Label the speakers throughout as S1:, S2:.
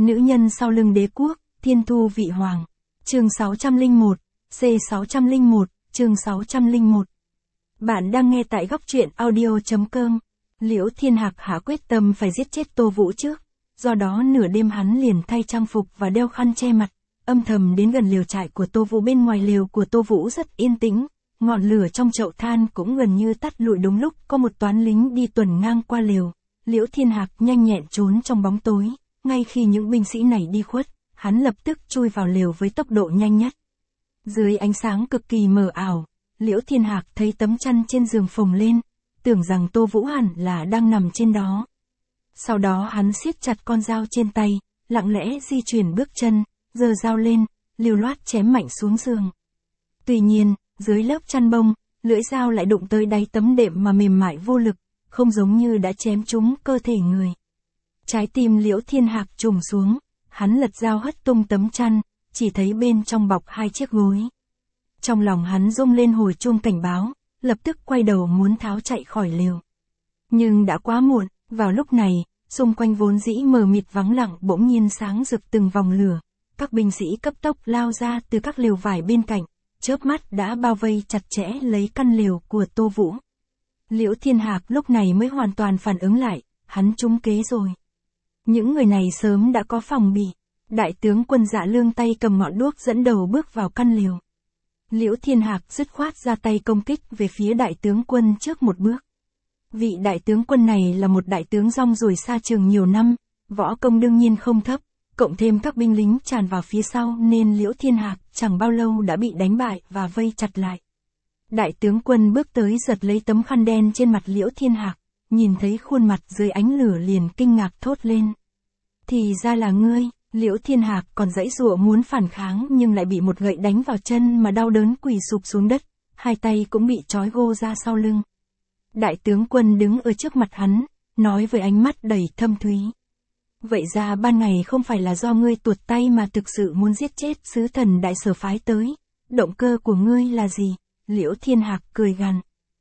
S1: Nữ nhân sau lưng đế quốc, thiên thu vị hoàng. Chương 601, C601, chương 601. Bạn đang nghe tại góc truyện audio.com. Liễu Thiên Hạc hạ quyết tâm phải giết chết Tô Vũ trước. Do đó nửa đêm hắn liền thay trang phục và đeo khăn che mặt, âm thầm đến gần lều trại của Tô Vũ. Bên ngoài lều của Tô Vũ rất yên tĩnh, ngọn lửa trong chậu than cũng gần như tắt lụi. Đúng lúc có một toán lính đi tuần ngang qua lều, Liễu Thiên Hạc nhanh nhẹn trốn trong bóng tối. Ngay khi những binh sĩ này đi khuất, hắn lập tức chui vào lều với tốc độ nhanh nhất. Dưới ánh sáng cực kỳ mờ ảo, Liễu Thiên Hạc thấy tấm chăn trên giường phồng lên, tưởng rằng Tô Vũ hẳn là đang nằm trên đó. Sau đó hắn siết chặt con dao trên tay, lặng lẽ di chuyển bước chân, giơ dao lên, lưu loát chém mạnh xuống giường. Tuy nhiên, dưới lớp chăn bông, lưỡi dao lại đụng tới đáy tấm đệm mà mềm mại vô lực, không giống như đã chém trúng cơ thể người. Trái tim Liễu Thiên Hạc trùng xuống, hắn lật dao hất tung tấm chăn, chỉ thấy bên trong bọc hai chiếc gối. Trong lòng hắn rung lên hồi chuông cảnh báo, lập tức quay đầu muốn tháo chạy khỏi lều. Nhưng đã quá muộn, vào lúc này, xung quanh vốn dĩ mờ mịt vắng lặng bỗng nhiên sáng rực từng vòng lửa. Các binh sĩ cấp tốc lao ra từ các lều vải bên cạnh, chớp mắt đã bao vây chặt chẽ lấy căn lều của Tô Vũ. Liễu Thiên Hạc lúc này mới hoàn toàn phản ứng lại, hắn trúng kế rồi. Những người này sớm đã có phòng bị. Đại tướng quân Dạ Lương tay cầm ngọn đuốc dẫn đầu bước vào căn lều. Liễu Thiên Hạc dứt khoát ra tay công kích về phía đại tướng quân trước một bước. Vị đại tướng quân này là một đại tướng rong ruổi xa trường nhiều năm, võ công đương nhiên không thấp, cộng thêm các binh lính tràn vào phía sau nên Liễu Thiên Hạc chẳng bao lâu đã bị đánh bại và vây chặt lại. Đại tướng quân bước tới giật lấy tấm khăn đen trên mặt Liễu Thiên Hạc, nhìn thấy khuôn mặt dưới ánh lửa liền kinh ngạc thốt lên. Thì ra là ngươi. Liễu Thiên Hạc còn giãy giụa muốn phản kháng nhưng lại bị một gậy đánh vào chân mà đau đớn quỳ sụp xuống đất, hai tay cũng bị trói gô ra sau lưng. Đại tướng quân đứng ở trước mặt hắn, nói với ánh mắt đầy thâm thúy. Vậy ra ban ngày không phải là do ngươi tuột tay mà thực sự muốn giết chết sứ thần Đại Sở phái tới, động cơ của ngươi là gì? Liễu Thiên Hạc cười gằn.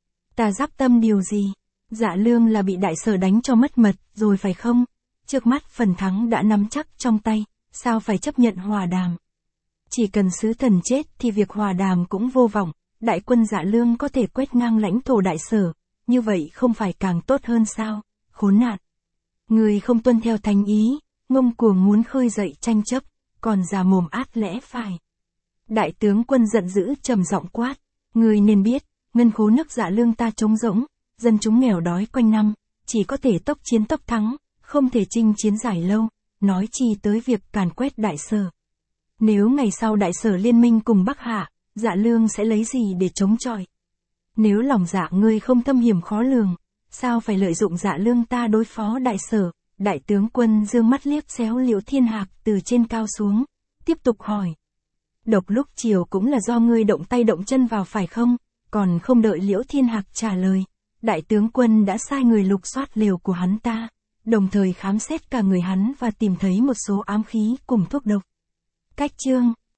S1: Ta giáp tâm điều gì? Dạ Lương là bị Đại Sở đánh cho mất mật rồi phải không? Trước mắt phần thắng đã nắm chắc trong tay, sao phải chấp nhận hòa đàm? Chỉ cần sứ thần chết thì việc hòa đàm cũng vô vọng, đại quân Dạ Lương có thể quét ngang lãnh thổ Đại Sở, như vậy không phải càng tốt hơn sao? Khốn nạn! Người không tuân theo thánh ý, ngông cuồng muốn khơi dậy tranh chấp, còn già mồm át lẽ phải. Đại tướng quân giận dữ trầm giọng quát, người nên biết, ngân khố nước Dạ Lương ta trống rỗng, dân chúng nghèo đói quanh năm, chỉ có thể tốc chiến tốc thắng, không thể chinh chiến dài lâu, nói chi tới việc càn quét Đại Sở. Nếu ngày sau Đại Sở liên minh cùng Bắc Hạ, Dạ Lương sẽ lấy gì để chống chọi? Nếu lòng dạ ngươi không thâm hiểm khó lường, sao phải lợi dụng Dạ Lương ta đối phó Đại Sở? Đại tướng quân dương mắt liếc xéo Liễu Thiên Hạc từ trên cao xuống, tiếp tục hỏi. Độc lúc chiều cũng là do ngươi động tay động chân vào phải không? Còn không đợi Liễu Thiên Hạc trả lời, đại tướng quân đã sai người lục soát lều của hắn ta, đồng thời khám xét cả người hắn và tìm thấy một số ám khí cùng thuốc độc. Cách chương